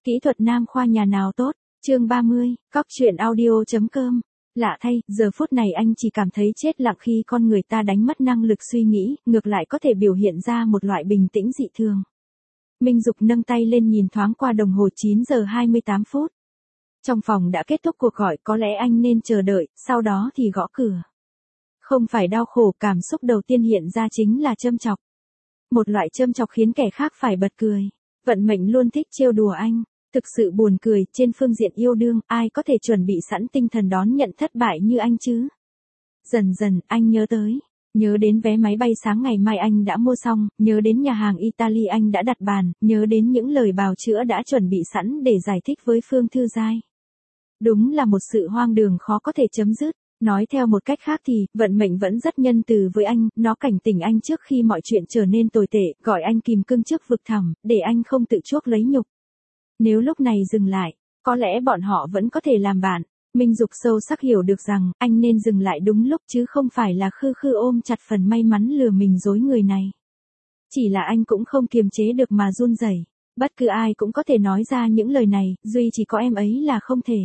Kỹ thuật nam khoa nhà nào tốt? Chương 30, Cóc truyện audio.com. Lạ thay, giờ phút này anh chỉ cảm thấy chết lặng khi con người ta đánh mất năng lực suy nghĩ, ngược lại có thể biểu hiện ra một loại bình tĩnh dị thường. Minh Dục nâng tay lên nhìn thoáng qua đồng hồ 9 giờ 28 phút. Trong phòng đã kết thúc cuộc gọi, có lẽ anh nên chờ đợi, sau đó thì gõ cửa. Không phải đau khổ, cảm xúc đầu tiên hiện ra chính là châm chọc. Một loại châm chọc khiến kẻ khác phải bật cười. Vận mệnh luôn thích trêu đùa anh. Thực sự buồn cười, trên phương diện yêu đương, ai có thể chuẩn bị sẵn tinh thần đón nhận thất bại như anh chứ? Dần dần, anh nhớ đến vé máy bay sáng ngày mai anh đã mua xong, nhớ đến nhà hàng Italy anh đã đặt bàn, nhớ đến những lời bào chữa đã chuẩn bị sẵn để giải thích với Phương Thư Giai. Đúng là một sự hoang đường khó có thể chấm dứt. Nói theo một cách khác thì, vận mệnh vẫn rất nhân từ với anh, nó cảnh tỉnh anh trước khi mọi chuyện trở nên tồi tệ, gọi anh kìm cương trước vực thẳm, để anh không tự chuốc lấy nhục. Nếu lúc này dừng lại, có lẽ bọn họ vẫn có thể làm bạn. Minh Dục sâu sắc hiểu được rằng, anh nên dừng lại đúng lúc chứ không phải là khư khư ôm chặt phần may mắn lừa mình dối người này. Chỉ là anh cũng không kiềm chế được mà run rẩy. Bất cứ ai cũng có thể nói ra những lời này, duy chỉ có em ấy là không thể.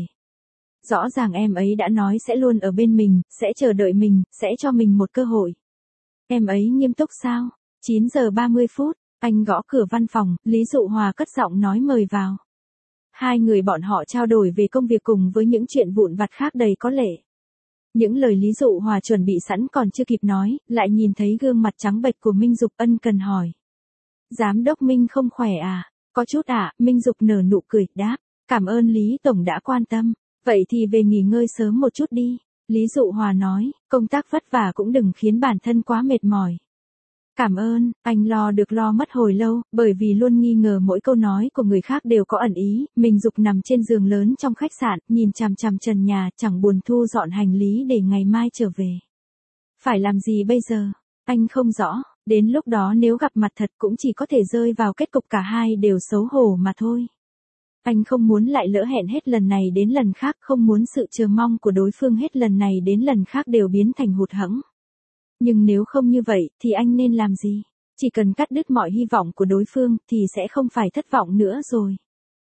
Rõ ràng em ấy đã nói sẽ luôn ở bên mình, sẽ chờ đợi mình, sẽ cho mình một cơ hội. Em ấy nghiêm túc sao? 9 giờ 30 phút, anh gõ cửa văn phòng, Lý Dụ Hòa cất giọng nói mời vào. Hai người bọn họ trao đổi về công việc cùng với những chuyện vụn vặt khác đầy có lệ. Những lời Lý Dụ Hòa chuẩn bị sẵn còn chưa kịp nói, lại nhìn thấy gương mặt trắng bệch của Minh Dục, ân cần hỏi. Giám đốc Minh không khỏe à? Có chút à? Minh Dục nở nụ cười, đáp. Cảm ơn Lý Tổng đã quan tâm. Vậy thì về nghỉ ngơi sớm một chút đi. Lý Dụ Hòa nói, công tác vất vả cũng đừng khiến bản thân quá mệt mỏi. Cảm ơn, anh lo được lo mất hồi lâu, bởi vì luôn nghi ngờ mỗi câu nói của người khác đều có ẩn ý. Minh Dục nằm trên giường lớn trong khách sạn, nhìn chằm chằm trần nhà, chẳng buồn thu dọn hành lý để ngày mai trở về. Phải làm gì bây giờ? Anh không rõ, đến lúc đó nếu gặp mặt thật cũng chỉ có thể rơi vào kết cục cả hai đều xấu hổ mà thôi. Anh không muốn lại lỡ hẹn hết lần này đến lần khác, không muốn sự chờ mong của đối phương hết lần này đến lần khác đều biến thành hụt hẫng. Nhưng nếu không như vậy, thì anh nên làm gì? Chỉ cần cắt đứt mọi hy vọng của đối phương, thì sẽ không phải thất vọng nữa rồi.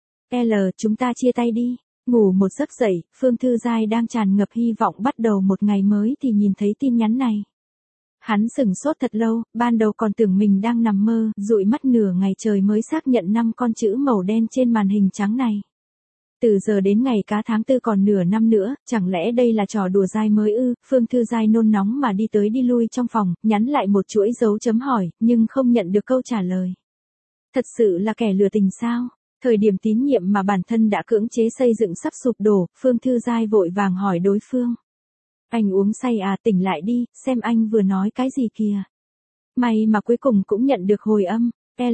Chúng ta chia tay đi. Ngủ một giấc dậy, Phương Thư Giai đang tràn ngập hy vọng bắt đầu một ngày mới thì nhìn thấy tin nhắn này. Hắn sửng sốt thật lâu, ban đầu còn tưởng mình đang nằm mơ, dụi mắt nửa ngày trời mới xác nhận 5 con chữ màu đen trên màn hình trắng này. Từ giờ đến ngày cá tháng 4 còn nửa năm nữa, chẳng lẽ đây là trò đùa dai mới ư? Phương Thư Giai nôn nóng mà đi tới đi lui trong phòng, nhắn lại một chuỗi dấu chấm hỏi, nhưng không nhận được câu trả lời. Thật sự là kẻ lừa tình sao? Thời điểm tín nhiệm mà bản thân đã cưỡng chế xây dựng sắp sụp đổ, Phương Thư Giai vội vàng hỏi đối phương. Anh uống say à, tỉnh lại đi, xem anh vừa nói cái gì kìa. May mà cuối cùng cũng nhận được hồi âm,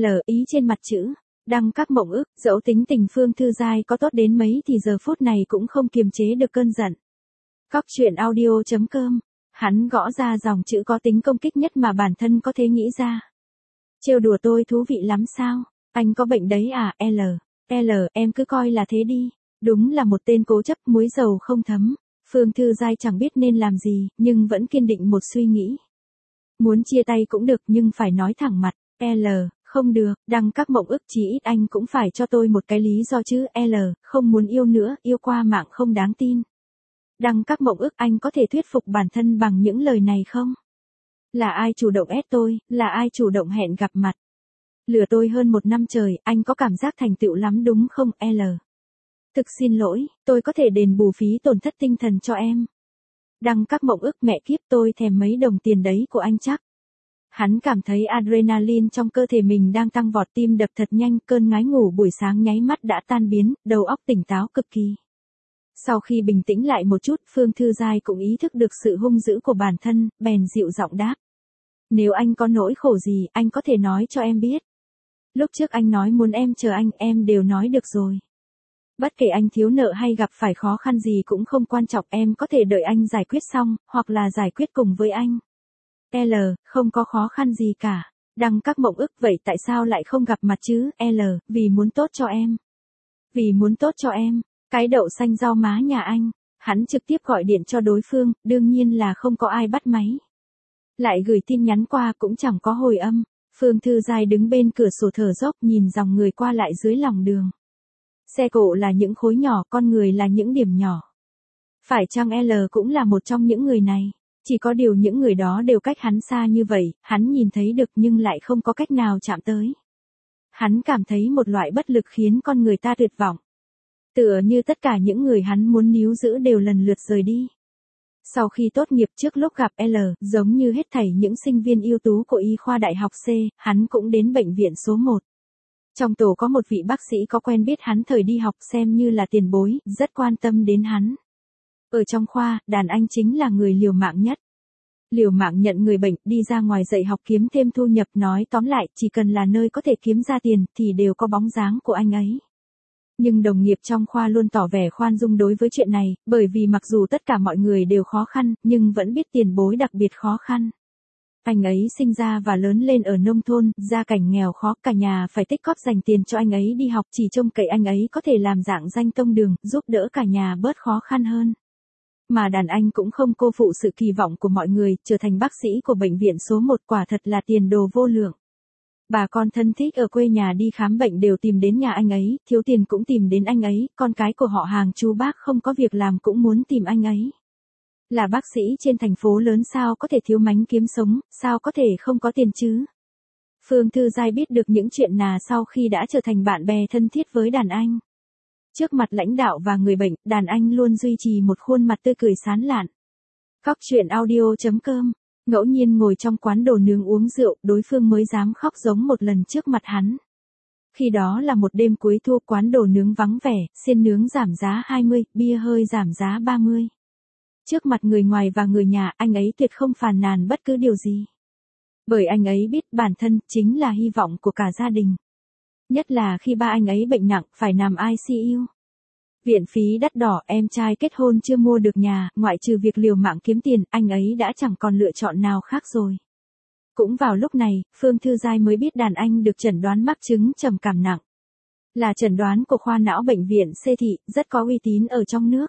ý trên mặt chữ. Đăng các mộng ức, dẫu tính tình Phương Thư Giai có tốt đến mấy thì giờ phút này cũng không kiềm chế được cơn giận. Cóc truyện audio.com, hắn gõ ra dòng chữ có tính công kích nhất mà bản thân có thể nghĩ ra. Trêu đùa tôi thú vị lắm sao? Anh có bệnh đấy à, em cứ coi là thế đi. Đúng là một tên cố chấp, muối dầu không thấm. Phương Thư Giai chẳng biết nên làm gì, nhưng vẫn kiên định một suy nghĩ. Muốn chia tay cũng được nhưng phải nói thẳng mặt, không được, đăng các mộng ức chí ít anh cũng phải cho tôi một cái lý do chứ, không muốn yêu nữa, yêu qua mạng không đáng tin. Đăng các mộng ức anh có thể thuyết phục bản thân bằng những lời này không? Là ai chủ động ép tôi, là ai chủ động hẹn gặp mặt? Lừa tôi hơn 1 năm trời, anh có cảm giác thành tựu lắm đúng không, Thực xin lỗi, tôi có thể đền bù phí tổn thất tinh thần cho em. Đăng các mộng ức mẹ kiếp tôi thèm mấy đồng tiền đấy của anh chắc. Hắn cảm thấy adrenaline trong cơ thể mình đang tăng vọt, tim đập thật nhanh, cơn ngái ngủ buổi sáng nháy mắt đã tan biến, đầu óc tỉnh táo cực kỳ. Sau khi bình tĩnh lại một chút, Phương Thư Giai cũng ý thức được sự hung dữ của bản thân, bèn dịu giọng đáp. Nếu anh có nỗi khổ gì, anh có thể nói cho em biết. Lúc trước anh nói muốn em chờ anh, em đều nói được rồi. Bất kể anh thiếu nợ hay gặp phải khó khăn gì cũng không quan trọng, em có thể đợi anh giải quyết xong, hoặc là giải quyết cùng với anh. Không có khó khăn gì cả. Đăng các mộng ức vậy tại sao lại không gặp mặt chứ, vì muốn tốt cho em. Vì muốn tốt cho em, cái đậu xanh rau má nhà anh, hắn trực tiếp gọi điện cho đối phương, đương nhiên là không có ai bắt máy. Lại gửi tin nhắn qua cũng chẳng có hồi âm, Phương Thư Giai đứng bên cửa sổ thở dốc nhìn dòng người qua lại dưới lòng đường. Xe cộ là những khối nhỏ, con người là những điểm nhỏ. Phải chăng L cũng là một trong những người này? Chỉ có điều những người đó đều cách hắn xa như vậy, hắn nhìn thấy được nhưng lại không có cách nào chạm tới. Hắn cảm thấy một loại bất lực khiến con người ta tuyệt vọng. Tựa như tất cả những người hắn muốn níu giữ đều lần lượt rời đi. Sau khi tốt nghiệp trước lúc gặp L, giống như hết thảy những sinh viên ưu tú của y khoa đại học C, hắn cũng đến bệnh viện số 1. Trong tổ có một vị bác sĩ có quen biết hắn thời đi học xem như là tiền bối, rất quan tâm đến hắn. Ở trong khoa, đàn anh chính là người liều mạng nhất. Liều mạng nhận người bệnh, đi ra ngoài dạy học kiếm thêm thu nhập, nói tóm lại, chỉ cần là nơi có thể kiếm ra tiền, thì đều có bóng dáng của anh ấy. Nhưng đồng nghiệp trong khoa luôn tỏ vẻ khoan dung đối với chuyện này, bởi vì mặc dù tất cả mọi người đều khó khăn, nhưng vẫn biết tiền bối đặc biệt khó khăn. Anh ấy sinh ra và lớn lên ở nông thôn, gia cảnh nghèo khó, cả nhà phải tích cóp dành tiền cho anh ấy đi học, chỉ trông cậy anh ấy có thể làm dạng danh tông đường, giúp đỡ cả nhà bớt khó khăn hơn. Mà đàn anh cũng không cô phụ sự kỳ vọng của mọi người, trở thành bác sĩ của bệnh viện số 1 quả thật là tiền đồ vô lượng. Bà con thân thích ở quê nhà đi khám bệnh đều tìm đến nhà anh ấy, thiếu tiền cũng tìm đến anh ấy, con cái của họ hàng chú bác không có việc làm cũng muốn tìm anh ấy. Là bác sĩ trên thành phố lớn sao có thể thiếu mánh kiếm sống, sao có thể không có tiền chứ? Phương Thư Giai biết được những chuyện nào sau khi đã trở thành bạn bè thân thiết với đàn anh. Trước mặt lãnh đạo và người bệnh, đàn anh luôn duy trì một khuôn mặt tươi cười sán lạn. Cóc truyện audio.com. Ngẫu nhiên ngồi trong quán đồ nướng uống rượu, đối phương mới dám khóc giống một lần trước mặt hắn. Khi đó là một đêm cuối thu, quán đồ nướng vắng vẻ, xiên nướng giảm giá 20, bia hơi giảm giá 30. Trước mặt người ngoài và người nhà, anh ấy tuyệt không phàn nàn bất cứ điều gì. Bởi anh ấy biết bản thân chính là hy vọng của cả gia đình. Nhất là khi ba anh ấy bệnh nặng, phải nằm ICU. Viện phí đắt đỏ, em trai kết hôn chưa mua được nhà, ngoại trừ việc liều mạng kiếm tiền, anh ấy đã chẳng còn lựa chọn nào khác rồi. Cũng vào lúc này, Phương Thư Giai mới biết đàn anh được chẩn đoán mắc chứng trầm cảm nặng. Là chẩn đoán của khoa não bệnh viện C thị, rất có uy tín ở trong nước.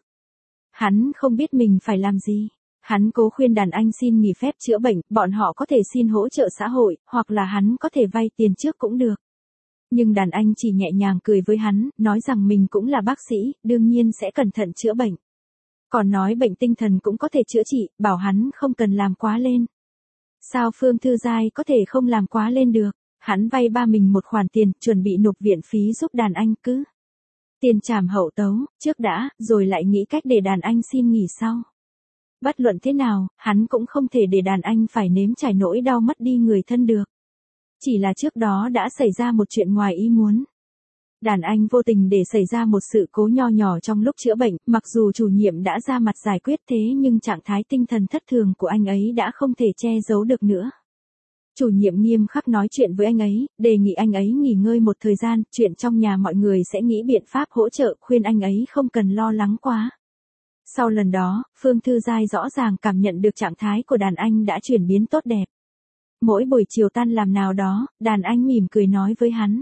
Hắn không biết mình phải làm gì. Hắn cố khuyên đàn anh xin nghỉ phép chữa bệnh, bọn họ có thể xin hỗ trợ xã hội, hoặc là hắn có thể vay tiền trước cũng được. Nhưng đàn anh chỉ nhẹ nhàng cười với hắn, nói rằng mình cũng là bác sĩ, đương nhiên sẽ cẩn thận chữa bệnh. Còn nói bệnh tinh thần cũng có thể chữa trị, bảo hắn không cần làm quá lên. Sao Phương Thư Giai có thể không làm quá lên được? Hắn vay ba mình một khoản tiền, chuẩn bị nộp viện phí giúp đàn anh cứ. Tiền trảm hậu tấu, trước đã, rồi lại nghĩ cách để đàn anh xin nghỉ sau. Bất luận thế nào, hắn cũng không thể để đàn anh phải nếm trải nỗi đau mất đi người thân được. Chỉ là trước đó đã xảy ra một chuyện ngoài ý muốn. Đàn anh vô tình để xảy ra một sự cố nho nhỏ trong lúc chữa bệnh, mặc dù chủ nhiệm đã ra mặt giải quyết thế nhưng trạng thái tinh thần thất thường của anh ấy đã không thể che giấu được nữa. Chủ nhiệm nghiêm khắc nói chuyện với anh ấy, đề nghị anh ấy nghỉ ngơi một thời gian, chuyện trong nhà mọi người sẽ nghĩ biện pháp hỗ trợ, khuyên anh ấy không cần lo lắng quá. Sau lần đó, Phương Thư Giai rõ ràng cảm nhận được trạng thái của đàn anh đã chuyển biến tốt đẹp. Mỗi buổi chiều tan làm nào đó, đàn anh mỉm cười nói với hắn.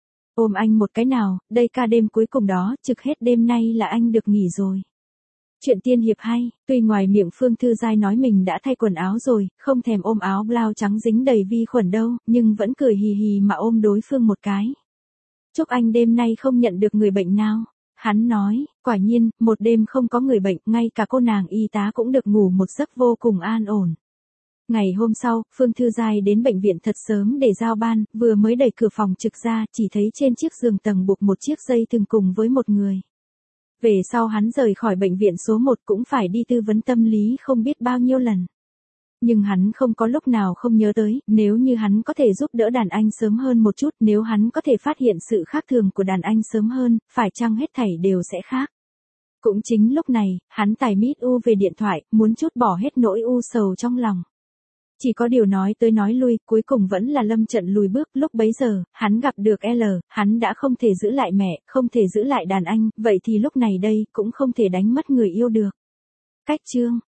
Ôm anh một cái nào, đây ca đêm cuối cùng đó, trực hết đêm nay là anh được nghỉ rồi. Chuyện tiên hiệp hay, tuy ngoài miệng Phương Thư Giai nói mình đã thay quần áo rồi, không thèm ôm áo blau trắng dính đầy vi khuẩn đâu, nhưng vẫn cười hì hì mà ôm đối phương một cái. Chúc anh đêm nay không nhận được người bệnh nào. Hắn nói, quả nhiên, một đêm không có người bệnh, ngay cả cô nàng y tá cũng được ngủ một giấc vô cùng an ổn. Ngày hôm sau, Phương Thư Giai đến bệnh viện thật sớm để giao ban, vừa mới đẩy cửa phòng trực ra, chỉ thấy trên chiếc giường tầng buộc một chiếc dây thừng cùng với một người. Về sau hắn rời khỏi bệnh viện số 1 cũng phải đi tư vấn tâm lý không biết bao nhiêu lần. Nhưng hắn không có lúc nào không nhớ tới, nếu như hắn có thể giúp đỡ đàn anh sớm hơn một chút, nếu hắn có thể phát hiện sự khác thường của đàn anh sớm hơn, phải chăng hết thảy đều sẽ khác. Cũng chính lúc này, hắn tải mít u về điện thoại, muốn trút bỏ hết nỗi u sầu trong lòng. Chỉ có điều nói tới nói lui, cuối cùng vẫn là lâm trận lùi bước, lúc bấy giờ, hắn gặp được L, hắn đã không thể giữ lại mẹ, không thể giữ lại đàn anh, vậy thì lúc này đây, cũng không thể đánh mất người yêu được. Cách chương